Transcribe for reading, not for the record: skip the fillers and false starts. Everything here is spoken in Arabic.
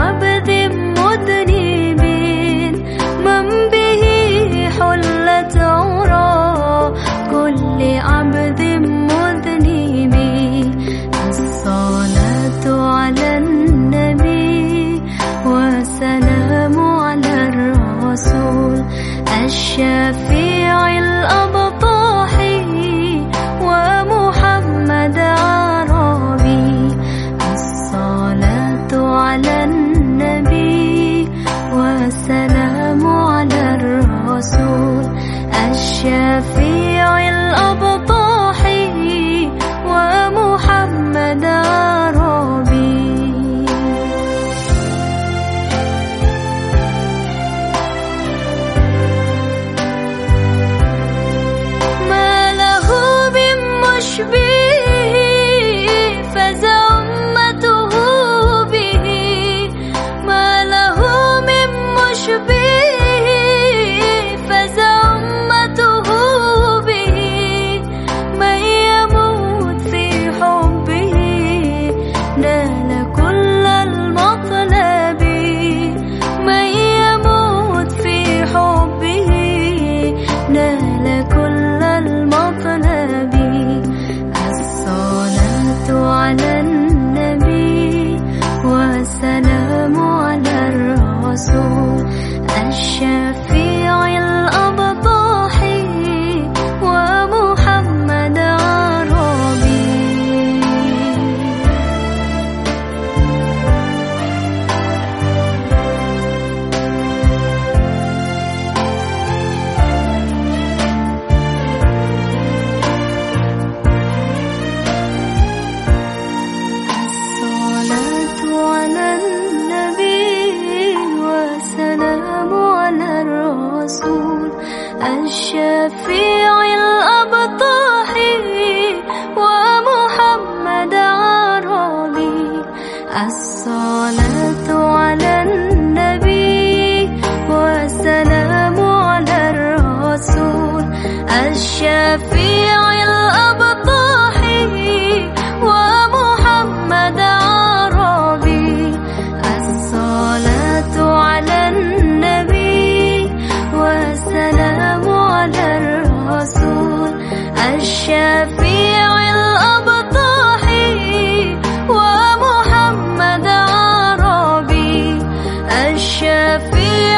عبد مذنب من به حلت عرى كل عبد مذنب. الصلاة على النبي والسلام على الرسول الشفيع الأبطاحي ومحمد عربي. الصلاة على النبي والسلام على الرسول الشفيع الأبطاحي ومحمد عربي. ما له من مشبه فزع أمته به. ما له من مشبه فزع أمته به. من يموت في حبه نال كل المطلب. من يموت في حبه نال كل المطلب. الصلاة على النبي والسلام على الرسول الشفيع الأبطاحي ومحمد عربي. الصلاة على النبي والسلام على الرسول الشفيع الأبطاحي ومحمد عربي. الصلاة على النبي والسلام على الرسول الشفيع الأبطاحي ومحمد عربي. الصلاة على النبي والسلام على الرسول الشفيع الأبطاحي ومحمد عربي الشفيع